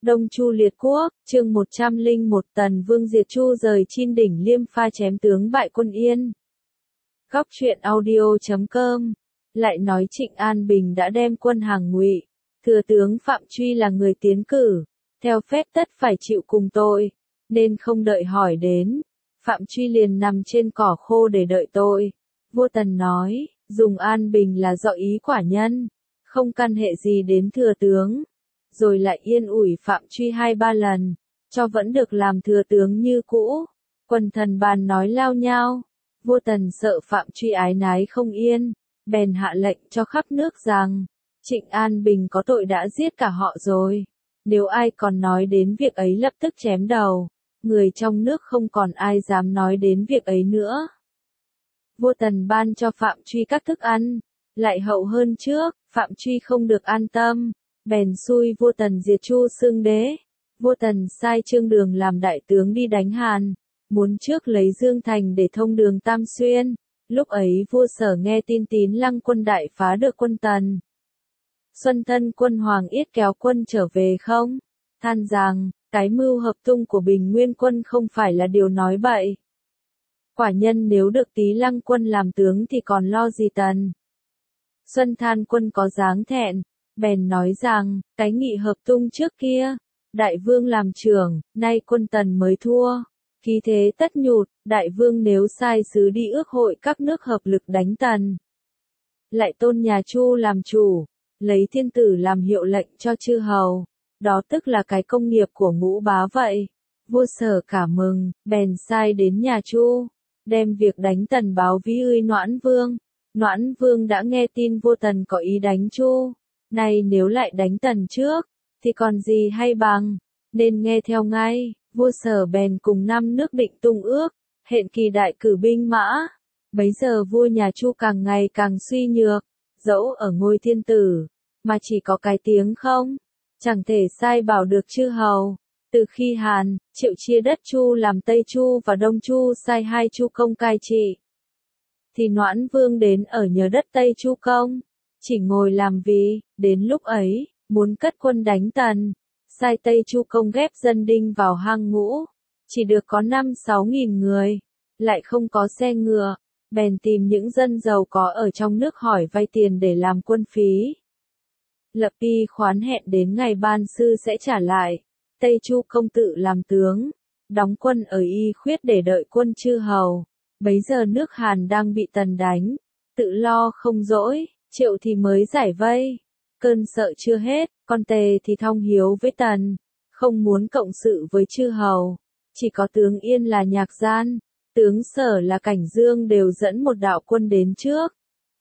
Đông Chu liệt quốc, chương 101 Tần Vương diệt Chu rời Chin đỉnh Liêm Pha chém tướng bại quân Yên. Góc truyện audio.com lại nói Trịnh An Bình đã đem quân hàng Ngụy, thừa tướng Phạm Truy là người tiến cử, theo phép tất phải chịu cùng tội, nên không đợi hỏi đến, Phạm Truy liền nằm trên cỏ khô để đợi tội. Vua Tần nói, dùng An Bình là do ý quả nhân, không căn hệ gì đến thừa tướng. Rồi lại yên ủi Phạm Truy 2-3 lần, cho vẫn được làm thừa tướng như cũ. Quần thần bàn nói lao nhau, vua Tần sợ Phạm Truy ái nái không yên, bèn hạ lệnh cho khắp nước rằng, Trịnh An Bình có tội đã giết cả họ rồi, nếu ai còn nói đến việc ấy lập tức chém đầu, người trong nước không còn ai dám nói đến việc ấy nữa. Vua Tần ban cho Phạm Truy các thức ăn, lại hậu hơn trước, Phạm Truy không được an tâm. Bèn xui vua Tần diệt Chu xưng đế. Vua Tần sai Trương Đường làm đại tướng đi đánh Hàn, muốn trước lấy Dương Thành để thông đường Tam Xuyên. Lúc ấy vua Sở nghe tin Tín Lăng quân đại phá được quân Tần. Xuân Tân quân Hoàng Yết kéo quân trở về không? Than rằng, cái mưu hợp tung của Bình Nguyên quân không phải là điều nói bậy. Quả nhân nếu được Tí Lăng quân làm tướng thì còn lo gì Tần. Xuân Than quân có dáng thẹn. Bèn nói rằng, cái nghị hợp tung trước kia, đại vương làm trưởng, nay quân Tần mới thua. Khí thế tất nhụt, đại vương nếu sai sứ đi ước hội các nước hợp lực đánh Tần. Lại tôn nhà Chu làm chủ, lấy thiên tử làm hiệu lệnh cho chư hầu. Đó tức là cái công nghiệp của Ngũ Bá vậy. Vua Sở cả mừng, bèn sai đến nhà Chu, đem việc đánh Tần báo với Noãn Vương. Noãn Vương đã nghe tin vua Tần có ý đánh Chu. Này nếu lại đánh Tần trước, thì còn gì hay bằng, nên nghe theo ngay. Vua Sở bèn cùng 5 nước định tung ước, hẹn kỳ đại cử binh mã. Bấy giờ vua nhà Chu càng ngày càng suy nhược, dẫu ở ngôi thiên tử, mà chỉ có cái tiếng không, chẳng thể sai bảo được chư hầu. Từ khi Hàn, Triệu chia đất Chu làm Tây Chu và Đông Chu sai 2 Chu công cai trị, thì Noãn Vương đến ở nhờ đất Tây Chu công. Chỉ ngồi làm vì, đến lúc ấy, muốn cất quân đánh Tần, sai Tây Chu công ghép dân đinh vào hang ngũ, chỉ được có 5-6 nghìn người, lại không có xe ngựa, bèn tìm những dân giàu có ở trong nước hỏi vay tiền để làm quân phí. Lập y khoán hẹn đến ngày ban sư sẽ trả lại, Tây Chu công tự làm tướng, đóng quân ở Y Khuyết để đợi quân chư hầu. Bấy giờ nước Hàn đang bị Tần đánh, tự lo không dỗi. Triệu thì mới giải vây, cơn sợ chưa hết, con Tề thì thong hiếu với Tần, không muốn cộng sự với chư hầu, chỉ có tướng Yên là Nhạc Gian, tướng Sở là Cảnh Dương đều dẫn một đạo quân đến trước.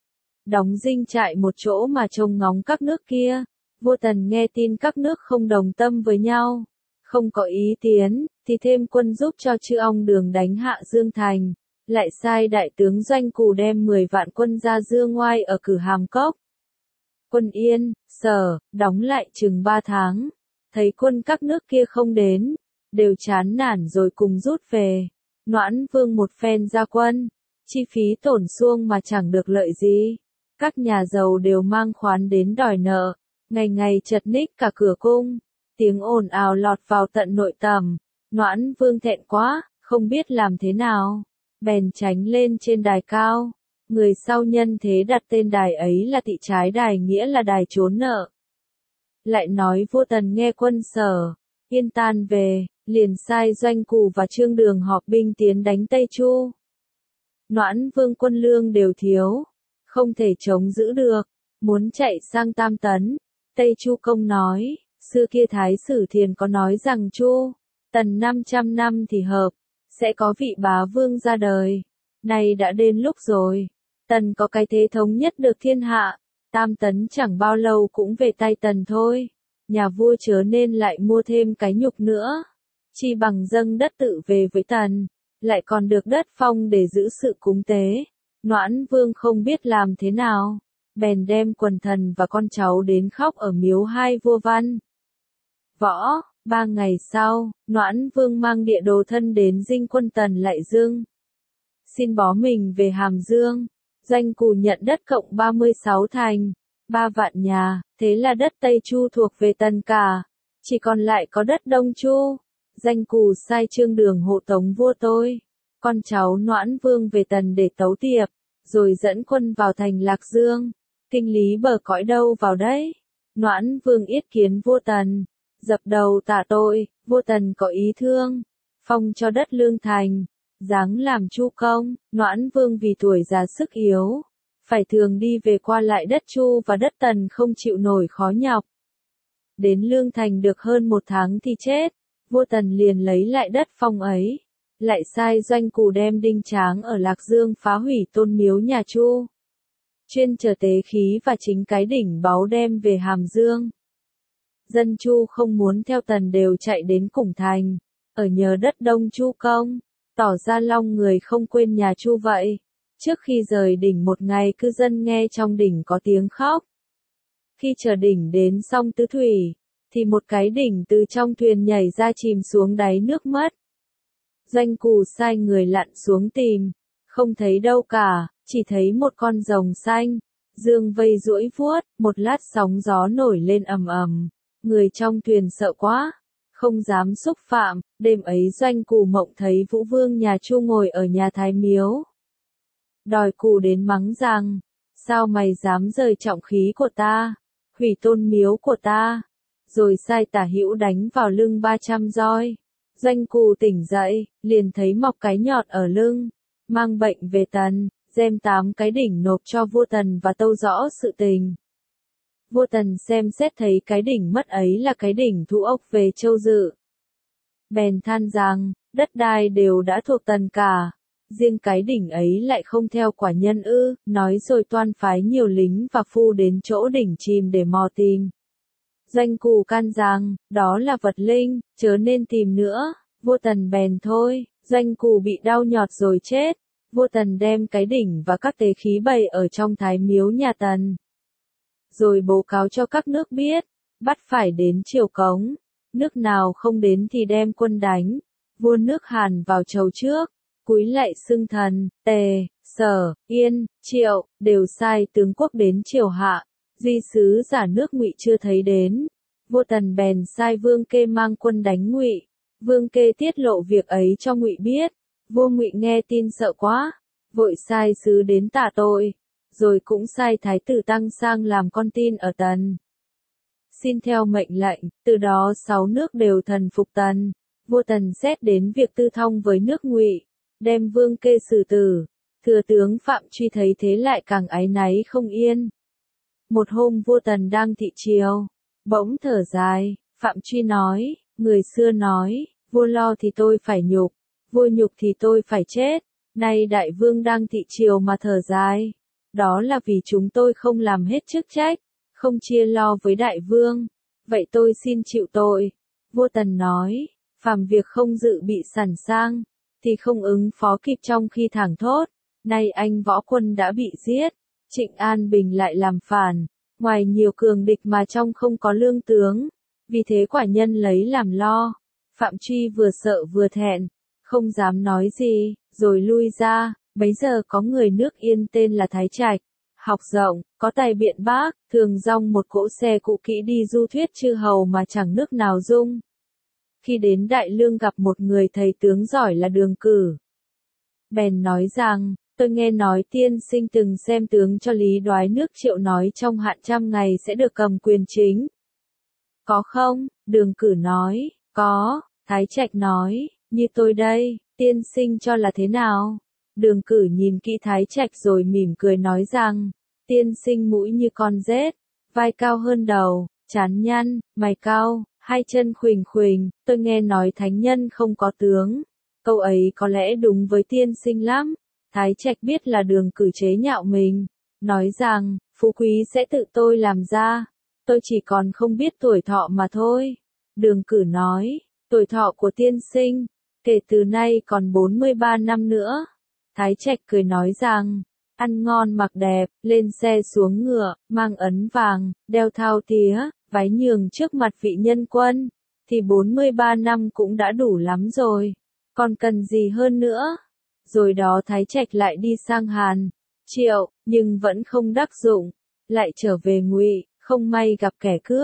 Đóng dinh trại một chỗ mà trông ngóng các nước kia, vua Tần nghe tin các nước không đồng tâm với nhau, không có ý tiến, thì thêm quân giúp cho chư ong Đường đánh hạ Dương Thành. Lại sai đại tướng Doanh Cù đem 10 vạn quân ra Dương Ngoai ở Cử Hàm Cốc. Quân Yên, Sở, đóng lại chừng 3 tháng. Thấy quân các nước kia không đến, đều chán nản rồi cùng rút về. Noãn Vương một phen ra quân, chi phí tổn xuông mà chẳng được lợi gì. Các nhà giàu đều mang khoán đến đòi nợ, ngày ngày chật ních cả cửa cung. Tiếng ồn ào lọt vào tận nội tầm. Noãn Vương thẹn quá, không biết làm thế nào. Bèn tránh lên trên đài cao, người sau nhân thế đặt tên đài ấy là Thị Trái Đài, nghĩa là đài trốn nợ. Lại nói vua Tần nghe quân Sở, Yên tan về, liền sai Doanh Cù và Trương Đường họp binh tiến đánh Tây Chu. Noãn Vương quân lương đều thiếu, không thể chống giữ được, muốn chạy sang Tam Tấn. Tây Chu công nói, xưa kia Thái Sử Thiền có nói rằng Chu, Tần 500 năm thì hợp. Sẽ có vị bá vương ra đời. Nay đã đến lúc rồi. Tần có cái thế thống nhất được thiên hạ. Tam Tấn chẳng bao lâu cũng về tay Tần thôi. Nhà vua chớ nên lại mua thêm cái nhục nữa. Chi bằng dâng đất tự về với Tần. Lại còn được đất phong để giữ sự cúng tế. Noãn Vương không biết làm thế nào. Bèn đem quần thần và con cháu đến khóc ở miếu hai vua Văn Võ. 3 ngày sau, Noãn Vương mang địa đồ thân đến dinh quân Tần lại dâng. Xin bó mình về Hàm Dương. Doanh Cù nhận đất cộng 36 thành, 3 vạn nhà, thế là đất Tây Chu thuộc về Tần cả. chỉ còn lại có đất Đông Chu. Danh Cù sai Trương Đường hộ tống vua tôi, con cháu Noãn Vương về Tần để tấu tiệp, rồi dẫn quân vào thành Lạc Dương. Kinh lý bờ cõi đâu vào đấy? Noãn Vương yết kiến vua Tần, dập đầu tạ tội. Vua Tần có ý thương, phong cho đất Lương Thành, giáng làm Chu công. Noãn Vương vì tuổi già sức yếu, phải thường đi về qua lại đất Chu và đất Tần không chịu nổi khó nhọc. Đến Lương Thành được hơn 1 tháng thì chết. Vua Tần liền lấy lại đất phong ấy, lại sai Doanh Cù đem đinh tráng ở Lạc Dương phá hủy tôn miếu nhà Chu, chuyên chở tế khí và chính cái đỉnh báu đem về Hàm Dương. Dân Chu không muốn theo Tần đều chạy đến Củng Thành, ở nhờ đất Đông Chu công, tỏ ra long người không quên nhà Chu vậy. Trước khi rời đỉnh một ngày, cư dân nghe trong đỉnh có tiếng khóc. Khi chờ đỉnh đến sông Tứ Thủy, thì một cái đỉnh từ trong thuyền nhảy ra chìm xuống đáy nước mất. Doanh Cù sai người lặn xuống tìm, không thấy đâu cả, chỉ thấy một con rồng xanh, dương vây duỗi vuốt, một lát sóng gió nổi lên ầm ầm, người trong thuyền sợ quá, không dám xúc phạm. Đêm ấy Doanh Cù mộng thấy Vũ Vương nhà Chu ngồi ở nhà Thái Miếu, đòi Cù đến mắng rằng, sao mày dám rời trọng khí của ta, hủy tôn miếu của ta, rồi sai Tả Hữu đánh vào lưng 300 roi. Doanh Cù tỉnh dậy, liền thấy mọc cái nhọt ở lưng, mang bệnh về Tần, đem 8 cái đỉnh nộp cho vua Tần và tâu rõ sự tình. Vua Tần xem xét thấy cái đỉnh mất ấy là cái đỉnh Thu Ốc về Châu Dự, bèn than rằng, đất đai đều đã thuộc Tần cả, riêng cái đỉnh ấy lại không theo quả nhân ư. Nói rồi toan phái nhiều lính và phu đến chỗ đỉnh chìm để mò tìm. Doanh Cù can rằng, đó là vật linh, chớ nên tìm nữa. Vua Tần bèn thôi. Doanh Cù bị đau nhọt rồi chết. Vua Tần đem cái đỉnh và các tế khí bày ở trong Thái Miếu nhà Tần, rồi báo cáo cho các nước biết, bắt phải đến triều cống. Nước nào không đến thì đem quân đánh. Vua nước Hàn vào chầu trước, cúi lạy xưng thần. Tề, Sở, Yên, Triệu đều sai tướng quốc đến triều hạ. Duy sứ giả nước Ngụy chưa thấy đến. Vua Tần bèn sai Vương Kê mang quân đánh Ngụy. Vương Kê tiết lộ việc ấy cho Ngụy biết. Vua Ngụy nghe tin sợ quá, vội sai sứ đến tạ tội, rồi cũng sai Thái tử Tăng sang làm con tin ở Tần, xin theo mệnh lệnh. Từ đó 6 nước đều thần phục Tần. Vua Tần xét đến việc tư thông với nước Ngụy, đem Vương Kê xử tử. Thừa tướng Phạm Truy thấy thế lại càng áy náy không yên. Một hôm vua Tần đang thị chiều, bỗng thở dài. Phạm Truy nói, người xưa nói, vua lo thì tôi phải nhục, vua nhục thì tôi phải chết. Nay đại vương đang thị chiều mà thở dài, đó là vì chúng tôi không làm hết chức trách, không chia lo với đại vương, vậy tôi xin chịu tội. Vua Tần nói, phàm việc không dự bị sẵn sang, thì không ứng phó kịp trong khi thảng thốt. Nay anh võ quân đã bị giết, Trịnh An Bình lại làm phản, ngoài nhiều cường địch mà trong không có lương tướng, vì thế quả nhân lấy làm lo. Phạm Truy vừa sợ vừa thẹn, không dám nói gì, rồi lui ra. Bấy giờ có người nước Yên tên là Thái Trạch, học rộng, có tài biện bác, thường dong một cỗ xe cũ kỹ đi du thuyết chư hầu mà chẳng nước nào dung. Khi đến Đại Lương gặp một người thầy tướng giỏi là Đường Cử, bèn nói rằng, tôi nghe nói tiên sinh từng xem tướng cho Lý Đoái nước Triệu nói trong hạn 100 ngày sẽ được cầm quyền chính. Có không? Đường Cử nói, có. Thái Trạch nói, như tôi đây, tiên sinh cho là thế nào? Đường Cử nhìn kỹ Thái Trạch rồi mỉm cười nói rằng, tiên sinh mũi như con rết, vai cao hơn đầu, trán nhăn, mày cau, hai chân khuỳnh khuỳnh. Tôi nghe nói thánh nhân không có tướng. Câu ấy có lẽ đúng với tiên sinh lắm. Thái Trạch biết là Đường Cử chế nhạo mình, nói rằng, phú quý sẽ tự tôi làm ra, tôi chỉ còn không biết tuổi thọ mà thôi. Đường Cử nói, tuổi thọ của tiên sinh, kể từ nay còn 43 năm nữa. Thái Trạch cười nói rằng, ăn ngon mặc đẹp, lên xe xuống ngựa, mang ấn vàng, đeo thao tía, váy nhường trước mặt vị nhân quân, thì 43 năm cũng đã đủ lắm rồi, còn cần gì hơn nữa. Rồi đó Thái Trạch lại đi sang Hàn, Triệu, nhưng vẫn không đắc dụng, lại trở về Ngụy, không may gặp kẻ cướp,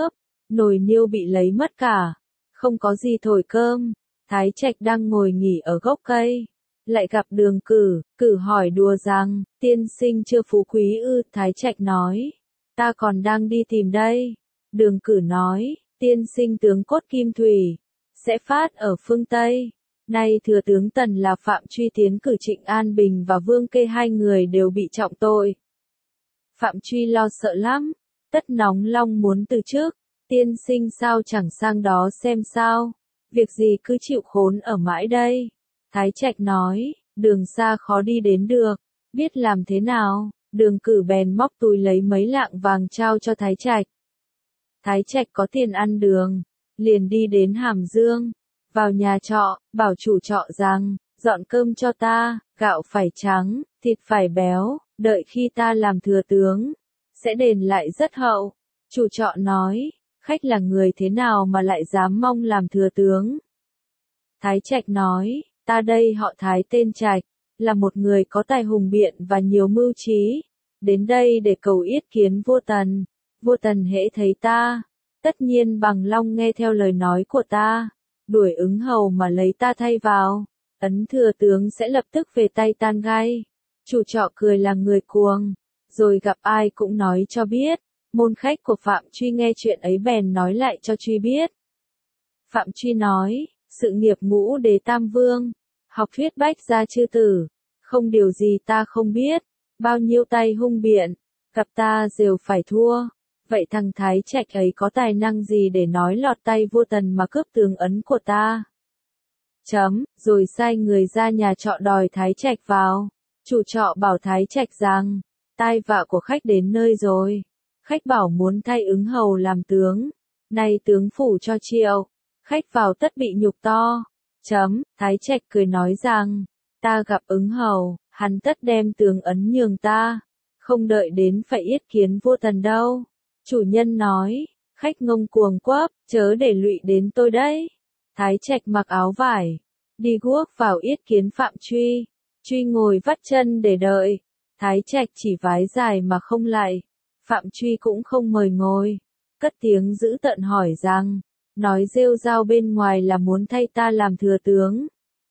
nồi niêu bị lấy mất cả, không có gì thổi cơm. Thái Trạch đang ngồi nghỉ ở gốc cây, lại gặp Đường Cử, Cử hỏi đùa rằng, tiên sinh chưa phú quý ư? Thái Trạch nói, ta còn đang đi tìm đây. Đường Cử nói, tiên sinh tướng cốt kim thủy, sẽ phát ở phương Tây. Nay thừa tướng Tần là Phạm Truy tiến cử Trịnh An Bình và Vương Kê, hai người đều bị trọng tội. Phạm Truy lo sợ lắm, tất nóng lòng muốn từ chức. Tiên sinh sao chẳng sang đó xem sao, việc gì cứ chịu khốn ở mãi đây. Thái Trạch nói, đường xa khó đi đến được, biết làm thế nào. Đường Cử bèn móc túi lấy mấy lạng vàng trao cho Thái Trạch. Thái Trạch có tiền ăn đường, liền đi đến Hàm Dương, vào nhà trọ, bảo chủ trọ rằng, dọn cơm cho ta, gạo phải trắng, thịt phải béo, đợi khi ta làm thừa tướng, sẽ đền lại rất hậu. Chủ trọ nói, khách là người thế nào mà lại dám mong làm thừa tướng? Thái Trạch nói, ta đây họ Thái tên Trạch, là một người có tài hùng biện và nhiều mưu trí, đến đây để cầu yết kiến vua Tần. Vua Tần hễ thấy ta, tất nhiên bằng lòng nghe theo lời nói của ta, đuổi ứng hầu mà lấy ta thay vào, ấn thừa tướng sẽ lập tức về tay tan gai. Chủ trọ cười là người cuồng, rồi gặp ai cũng nói cho biết. Môn khách của Phạm Truy nghe chuyện ấy bèn nói lại cho Truy biết. Phạm Truy nói, sự nghiệp ngũ đế tam vương, học thuyết bách gia chư tử, không điều gì ta không biết, bao nhiêu tay hung biện, gặp ta đều phải thua. Vậy thằng Thái Trạch ấy có tài năng gì để nói lọt tay vua Tần mà cướp tướng ấn của ta? Rồi sai người ra nhà trọ đòi Thái Trạch vào. Chủ trọ bảo Thái Trạch rằng, tai vạ của khách đến nơi rồi. Khách bảo muốn thay ứng hầu làm tướng, nay tướng phủ cho triệu, khách vào tất bị nhục to. Thái Trạch cười nói rằng, ta gặp ứng hầu, hắn tất đem tướng ấn nhường ta, không đợi đến phải yết kiến vua Tần đâu. Chủ nhân nói, khách ngông cuồng quấp, chớ để lụy đến tôi đấy. Thái Trạch mặc áo vải, đi guốc vào yết kiến Phạm Truy. Truy ngồi vắt chân để đợi. Thái Trạch chỉ vái dài mà không lạy. Phạm Truy cũng không mời ngồi. Cất tiếng dữ tợn hỏi rằng, nói rêu rao bên ngoài là muốn thay ta làm thừa tướng.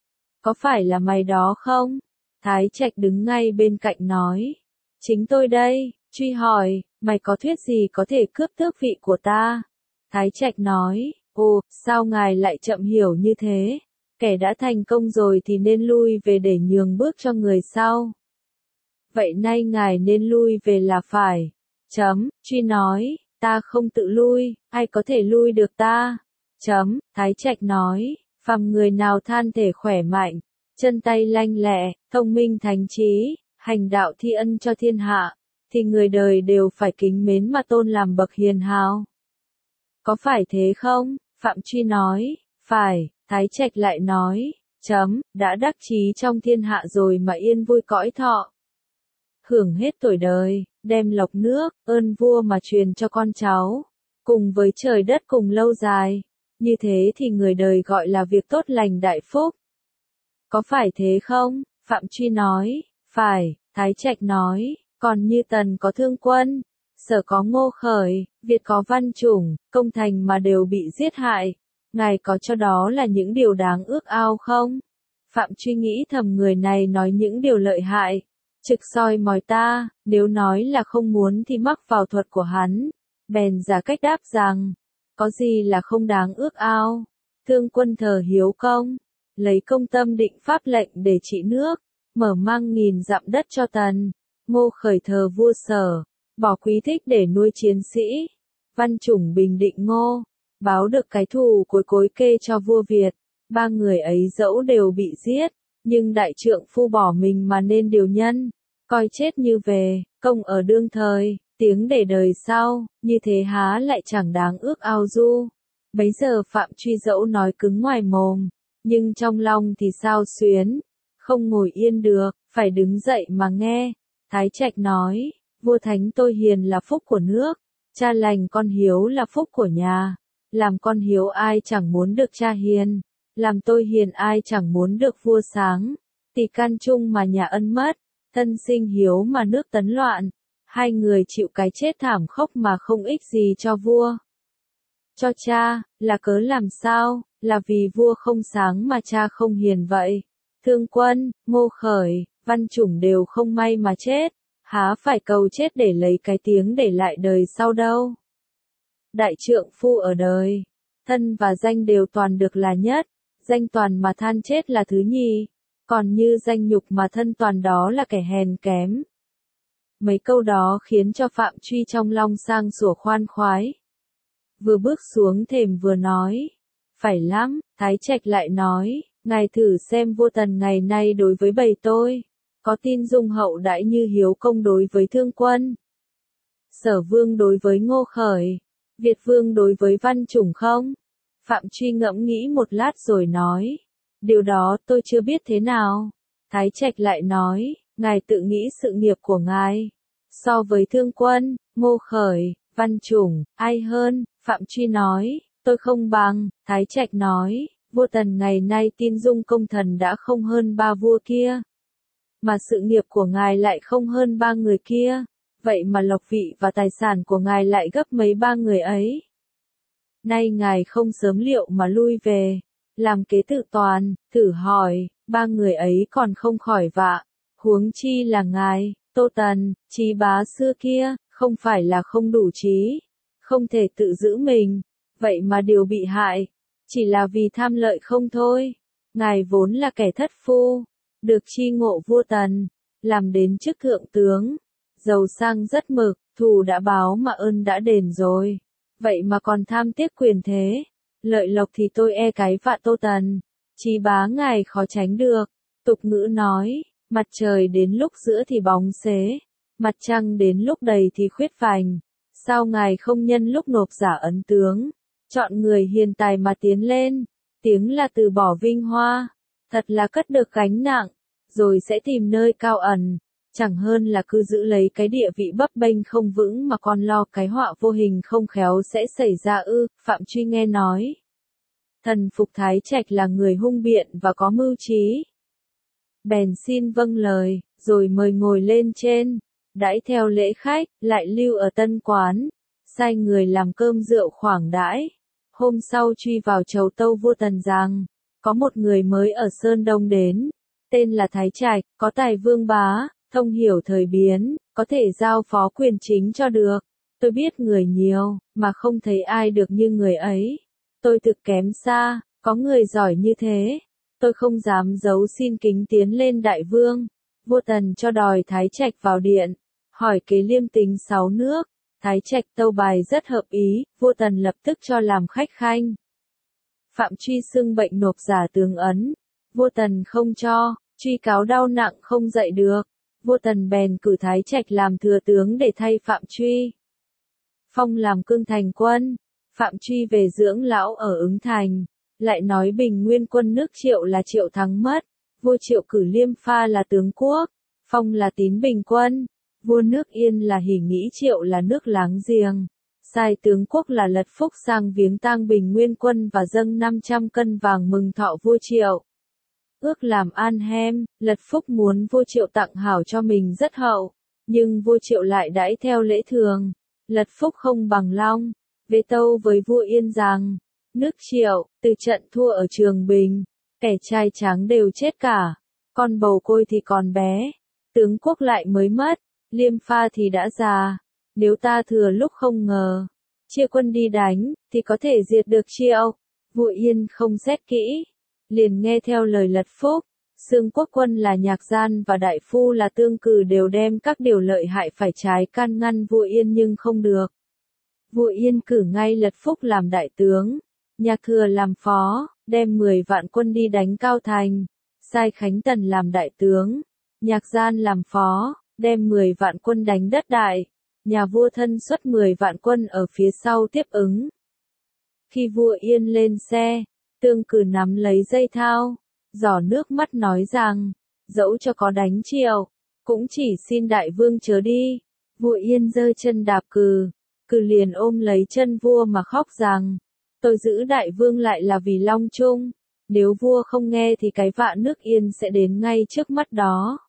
Có phải là mày đó không? Thái Trạch đứng ngay bên cạnh nói, chính tôi đây. Truy hỏi, mày có thuyết gì có thể cướp tước vị của ta? Thái Trạch nói, ồ, sao ngài lại chậm hiểu như thế? Kẻ đã thành công rồi thì nên lui về để nhường bước cho người sau. Vậy nay ngài nên lui về là phải. Truy nói, ta không tự lui, ai có thể lui được ta? Thái Trạch nói, phàm người nào than thể khỏe mạnh, chân tay lanh lẹ, thông minh thành trí, hành đạo thi ân cho thiên hạ, thì người đời đều phải kính mến mà tôn làm bậc hiền hào. Có phải thế không? Phạm Truy nói, phải. Thái Trạch lại nói, đã đắc chí trong thiên hạ rồi mà yên vui cõi thọ. Hưởng hết tuổi đời, đem lộc nước, ơn vua mà truyền cho con cháu, cùng với trời đất cùng lâu dài. Như thế thì người đời gọi là việc tốt lành đại phúc. Có phải thế không? Phạm Truy nói, phải. Thái Trạch nói, còn như Tần có Thương Quân, Sở có Ngô Khởi, Việt có Văn Chủng, Công Thành mà đều bị giết hại. Ngài có cho đó là những điều đáng ước ao không? Phạm Truy nghĩ thầm người này nói những điều lợi hại, trực soi mói ta, nếu nói là không muốn thì mắc vào thuật của hắn. Bèn giả cách đáp rằng, có gì là không đáng ước ao? Thương Quân thờ hiếu công, lấy công tâm định pháp lệnh để trị nước, mở mang nghìn dặm đất cho Tần. Ngô Khởi thờ vua Sở, bỏ quý thích để nuôi chiến sĩ. Văn Chủng bình định Ngô, báo được cái thù cuối cối kê cho vua Việt. Ba người ấy dẫu đều bị giết, nhưng đại trượng phu bỏ mình mà nên điều nhân, coi chết như về, công ở đương thời, tiếng để đời sau, như thế há lại chẳng đáng ước ao du. Bấy giờ Phạm Truy dẫu nói cứng ngoài mồm, nhưng trong lòng thì sao xuyến, không ngồi yên được, phải đứng dậy mà nghe. Thái Trạch nói, vua thánh tôi hiền là phúc của nước, cha lành con hiếu là phúc của nhà. Làm con hiếu ai chẳng muốn được cha hiền, làm tôi hiền ai chẳng muốn được vua sáng. Tỷ can chung mà nhà ân mất, thân sinh hiếu mà nước tấn loạn. Hai người chịu cái chết thảm khốc mà không ích gì cho vua. Cho cha, là cớ làm sao, là vì vua không sáng mà cha không hiền vậy. Thương Quân, Ngô Khởi, Văn Chủng đều không may mà chết, há phải cầu chết để lấy cái tiếng để lại đời sau đâu. Đại trượng phu ở đời, thân và danh đều toàn được là nhất, danh toàn mà than chết là thứ nhì, còn như danh nhục mà thân toàn đó là kẻ hèn kém. Mấy câu đó khiến cho Phạm Truy trong lòng sang sủa khoan khoái. Vừa bước xuống thềm vừa nói, phải lắm, Thái Trạch lại nói, ngài thử xem vua Tần ngày nay đối với bầy tôi, có tin dung hậu đãi như Hiếu Công đối với Thương Quân, Sở Vương đối với Ngô Khởi, Việt Vương đối với Văn Chủng không? Phạm Truy ngẫm nghĩ một lát rồi nói, điều đó tôi chưa biết thế nào. Thái Trạch lại nói, ngài tự nghĩ sự nghiệp của ngài, so với Thương Quân, Ngô Khởi, Văn Chủng, ai hơn? Phạm Truy nói, tôi không bằng. Thái Trạch nói, vua Tần ngày nay tin dung công thần đã không hơn ba vua kia, mà sự nghiệp của ngài lại không hơn ba người kia, vậy mà lộc vị và tài sản của ngài lại gấp mấy ba người ấy. Nay ngài không sớm liệu mà lui về, làm kế tự toàn, thử hỏi, ba người ấy còn không khỏi vạ, huống chi là ngài, Tô Tần, Trí Bá xưa kia, không phải là không đủ trí, không thể tự giữ mình, vậy mà điều bị hại, chỉ là vì tham lợi không thôi. Ngài vốn là kẻ thất phu, được chi ngộ vua Tần, làm đến chức thượng tướng, giàu sang rất mực, thù đã báo mà ơn đã đền rồi, vậy mà còn tham tiếc quyền thế, lợi lộc thì tôi e cái vạ Tô Tần, Trí Bá ngài khó tránh được. Tục ngữ nói, mặt trời đến lúc giữa thì bóng xế, mặt trăng đến lúc đầy thì khuyết vành, sao ngài không nhân lúc nộp giả ấn tướng, chọn người hiền tài mà tiến lên, tiếng là từ bỏ vinh hoa, thật là cất được gánh nặng, rồi sẽ tìm nơi cao ẩn, chẳng hơn là cứ giữ lấy cái địa vị bấp bênh không vững mà còn lo cái họa vô hình không khéo sẽ xảy ra ư. Phạm Truy nghe nói, thần phục Thái Trạch là người hung biện và có mưu trí, bèn xin vâng lời, rồi mời ngồi lên trên, đãi theo lễ khách, lại lưu ở tân quán, sai người làm cơm rượu khoảng đãi. Hôm sau Truy vào chầu tâu vua Tần rằng, có một người mới ở Sơn Đông đến, tên là Thái Trạch, có tài vương bá, thông hiểu thời biến, có thể giao phó quyền chính cho được. Tôi biết người nhiều, mà không thấy ai được như người ấy. Tôi thực kém xa, có người giỏi như thế. Tôi không dám giấu xin kính tiến lên đại vương. Vua Tần cho đòi Thái Trạch vào điện, hỏi kế liêm tính 6 nước. Thái Trạch tâu bài rất hợp ý, vua Tần lập tức cho làm khách khanh. Phạm Truy xưng bệnh nộp giả tướng ấn, vua Tần không cho, Truy cáo đau nặng không dậy được. Vua Tần bèn cử Thái Trạch làm thừa tướng để thay Phạm Truy. Phong làm cương thành quân, Phạm Truy về dưỡng lão ở Ứng Thành, lại nói Bình Nguyên quân nước Triệu là Triệu thắng mất, vua Triệu cử Liêm Pha là tướng quốc, Phong là tín Bình quân, vua nước Yên là Hỉ Nghĩ Triệu là nước láng giềng, sai tướng quốc là Lật Phúc sang viếng tang Bình Nguyên quân và dâng 500 cân vàng mừng thọ vua Triệu. Ước làm an hem, Lật Phúc muốn vua Triệu tặng hảo cho mình rất hậu, nhưng vua Triệu lại đãi theo lễ thường. Lật Phúc không bằng lòng, về tâu với vua Yên rằng, nước Triệu, từ trận thua ở Trường Bình, kẻ trai tráng đều chết cả, con bầu côi thì còn bé, tướng quốc lại mới mất, Liêm Pha thì đã già, nếu ta thừa lúc không ngờ, chia quân đi đánh, thì có thể diệt được Triệu. Vua Yên không xét kỹ, liền nghe theo lời Lật Phúc. Xương Quốc quân là nhạc gian và đại phu là tương cử đều đem các điều lợi hại phải trái can ngăn vua Yên nhưng không được. Vua Yên cử ngay Lật Phúc làm đại tướng, Nhạc Thừa làm phó, đem 10 vạn quân đi đánh Cao Thành, sai Khánh Tần làm đại tướng, Nhạc Gian làm phó, đem 10 vạn quân đánh Đất Đại, nhà vua thân xuất 10 vạn quân ở phía sau tiếp ứng. Khi vua Yên lên xe, tương cử nắm lấy dây thao, giỏ nước mắt nói rằng, dẫu cho có đánh Triệu, cũng chỉ xin đại vương chớ đi. Vua Yên giơ chân đạp cừ liền ôm lấy chân vua mà khóc rằng, tôi giữ đại vương lại là vì Long Trung, nếu vua không nghe thì cái vạ nước Yên sẽ đến ngay trước mắt đó.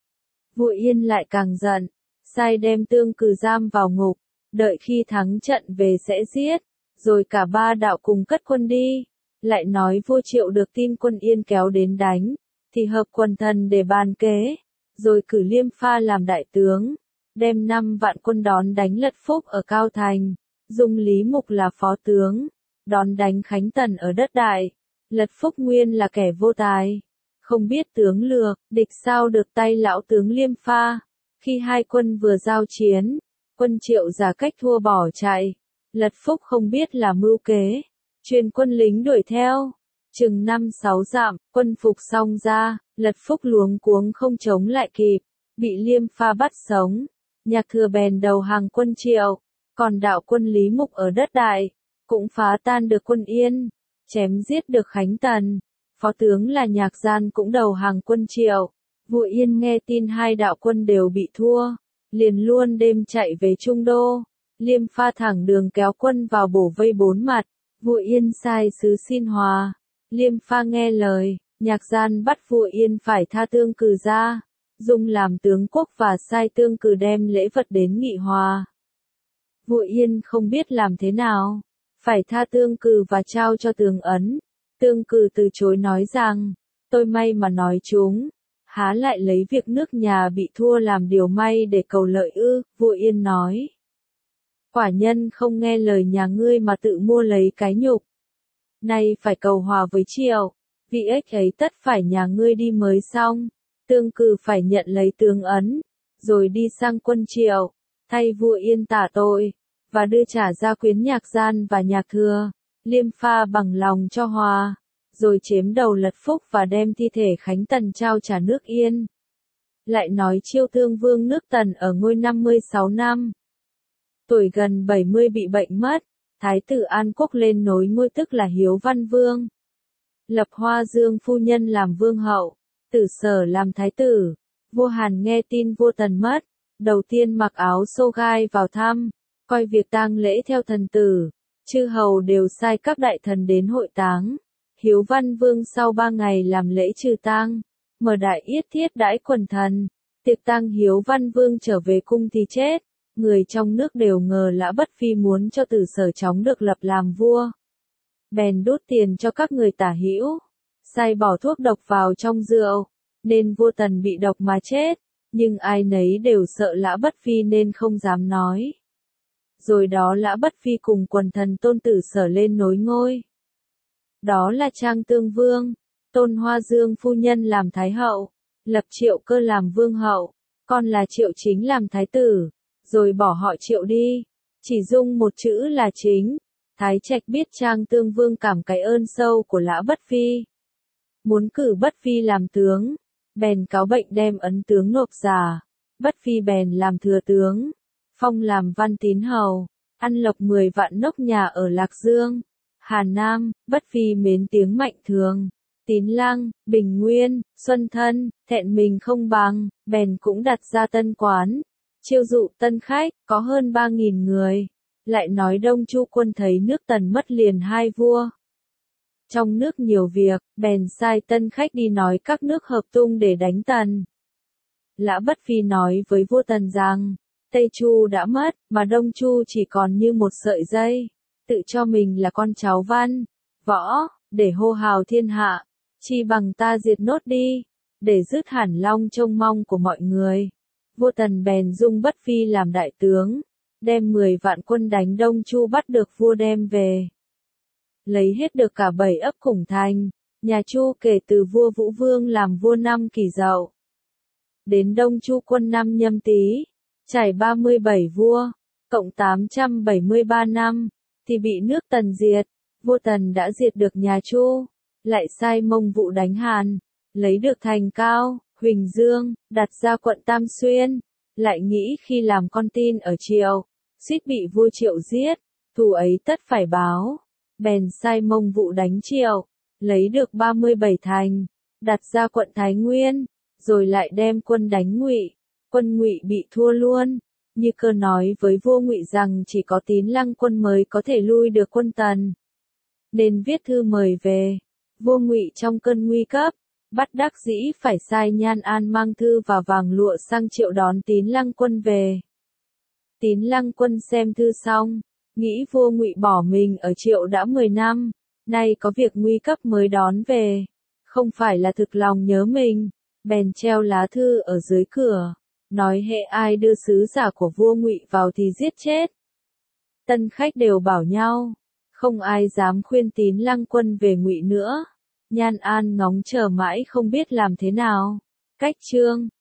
Vua Yên lại càng giận, sai đem tương cừ giam vào ngục, đợi khi thắng trận về sẽ giết, rồi cả ba đạo cùng cất quân đi. Lại nói vua Triệu được tin quân Yên kéo đến đánh, thì hợp quần thần để bàn kế, rồi cử Liêm Pha làm đại tướng, đem 5 vạn quân đón đánh Lật Phúc ở Cao Thành, dùng Lý Mục là phó tướng, đón đánh Khánh Tần ở đất Đại. Lật Phúc nguyên là kẻ vô tài, không biết tướng lược, địch sao được tay lão tướng Liêm Pha. Khi hai quân vừa giao chiến, quân Triệu giả cách thua bỏ chạy, Lật Phúc không biết là mưu kế, truyền quân lính đuổi theo, chừng 5-6 dặm, quân phục xong ra, Lật Phúc luống cuống không chống lại kịp, bị Liêm Pha bắt sống. Nhạc Thừa bèn đầu hàng quân Triệu, còn đạo quân Lý Mục ở đất Đại, cũng phá tan được quân Yên, chém giết được Khánh Tần. Phó tướng là Nhạc Gian cũng đầu hàng quân Triệu. Vua Yên nghe tin hai đạo quân đều bị thua, liền luôn đêm chạy về Trung Đô. Liêm Pha thẳng đường kéo quân vào bổ vây 4 mặt. Vua Yên sai sứ xin hòa. Liêm Pha nghe lời, Nhạc Gian bắt vua Yên phải tha Tương Cừ ra, dùng làm tướng quốc và sai Tương Cừ đem lễ vật đến nghị hòa. Vua Yên không biết làm thế nào, phải tha Tương Cừ và trao cho Tường Ấn. Tương Cừ từ chối nói rằng, tôi may mà nói chúng, há lại lấy việc nước nhà bị thua làm điều may để cầu lợi ư. Vua Yên nói, quả nhân không nghe lời nhà ngươi mà tự mua lấy cái nhục. Nay phải cầu hòa với Triệu, vì ếch ấy tất phải nhà ngươi đi mới xong. Tương Cừ phải nhận lấy Tướng Ấn, rồi đi sang quân Triệu, thay vua Yên tả tội, và đưa trả gia quyến Nhạc Gian và Nhạc Thừa. Liêm Pha bằng lòng cho hòa, rồi chém đầu Lật Phúc và đem thi thể Khánh Tần trao trả nước Yên. Lại nói Chiêu Tương Vương nước Tần ở ngôi 56 năm. Tuổi gần 70 bị bệnh mất, Thái tử An Quốc lên nối ngôi tức là Hiếu Văn Vương. Lập Hoa Dương phu nhân làm vương hậu, Tử Sở làm thái tử. Vua Hàn nghe tin vua Tần mất, đầu tiên mặc áo xô gai vào thăm, coi việc tang lễ theo thần tử. Chư hầu đều sai các đại thần đến hội táng. Hiếu Văn Vương sau 3 ngày làm lễ trừ tang, mở đại yết thiết đãi quần thần. Tiệc tang Hiếu Văn Vương trở về cung thì chết. Người trong nước đều ngờ Lã Bất Phi muốn cho Tử Sở chóng được lập làm vua. Bèn đốt tiền cho các người tả hữu, sai bỏ thuốc độc vào trong rượu, nên vua Tần bị độc mà chết. Nhưng ai nấy đều sợ Lã Bất Phi nên không dám nói. Rồi đó Lã Bất Phi cùng quần thần tôn Tử Sở lên nối ngôi. Đó là Trang Tương Vương, tôn Hoa Dương phu nhân làm thái hậu, lập Triệu Cơ làm vương hậu, con là Triệu Chính làm thái tử, rồi bỏ họ Triệu đi, chỉ dung một chữ là Chính. Thái Trạch biết Trang Tương Vương cảm cái ơn sâu của Lã Bất Phi, muốn cử Bất Phi làm tướng, bèn cáo bệnh đem ấn tướng nộp giả. Bất Phi bèn làm thừa tướng, phong làm Văn Tín hầu, ăn lộc 10 vạn nóc nhà ở Lạc Dương, Hà Nam. Bất Phi mến tiếng Mạnh Thường, Tín Lăng, Bình Nguyên, Xuân Thân, thẹn mình không bằng, bèn cũng đặt ra tân quán, chiêu dụ tân khách, có hơn 3.000 người. Lại nói Đông Chu quân thấy nước Tần mất liền 2 vua. Trong nước nhiều việc, bèn sai tân khách đi nói các nước hợp tung để đánh Tần. Lã Bất Phi nói với vua Tần rằng, Tây Chu đã mất, mà Đông Chu chỉ còn như một sợi dây, tự cho mình là con cháu văn, võ, để hô hào thiên hạ, chi bằng ta diệt nốt đi, để dứt hẳn long trông mong của mọi người. Vua Tần bèn dung Bất Phi làm đại tướng, đem 10 vạn quân đánh Đông Chu bắt được vua đem về. Lấy hết được cả 7 ấp Khủng Thành, nhà Chu kể từ vua Vũ Vương làm vua năm Kỷ Dậu. Đến Đông Chu quân năm Nhâm Tý, trải 37 vua, cộng 873 năm, thì bị nước Tần diệt. Vua Tần đã diệt được nhà Chu, lại sai Mông Vụ đánh Hàn, lấy được thành Cao, Huỳnh Dương, đặt ra quận Tam Xuyên, lại nghĩ khi làm con tin ở Triệu, suýt bị vua Triệu giết, thù ấy tất phải báo, bèn sai Mông Vụ đánh Triệu, lấy được 37 thành, đặt ra quận Thái Nguyên, rồi lại đem quân đánh Ngụy, quân Ngụy bị thua luôn. Như Cơ nói với vua Ngụy rằng chỉ có Tín Lăng quân mới có thể lui được quân Tần, nên viết thư mời về. Vua Ngụy trong cơn nguy cấp, bắt đắc dĩ phải sai Nhan An mang thư và vàng lụa sang Triệu đón Tín Lăng quân về. Tín Lăng quân xem thư xong, nghĩ vua Ngụy bỏ mình ở Triệu đã 10 năm, nay có việc nguy cấp mới đón về, không phải là thực lòng nhớ mình, bèn treo lá thư ở dưới cửa, nói hệ ai đưa sứ giả của vua Ngụy vào thì giết chết. Tân khách đều bảo nhau, không ai dám khuyên Tín Lăng Quân về Ngụy nữa. Nhan An ngóng chờ mãi không biết làm thế nào. Cách chương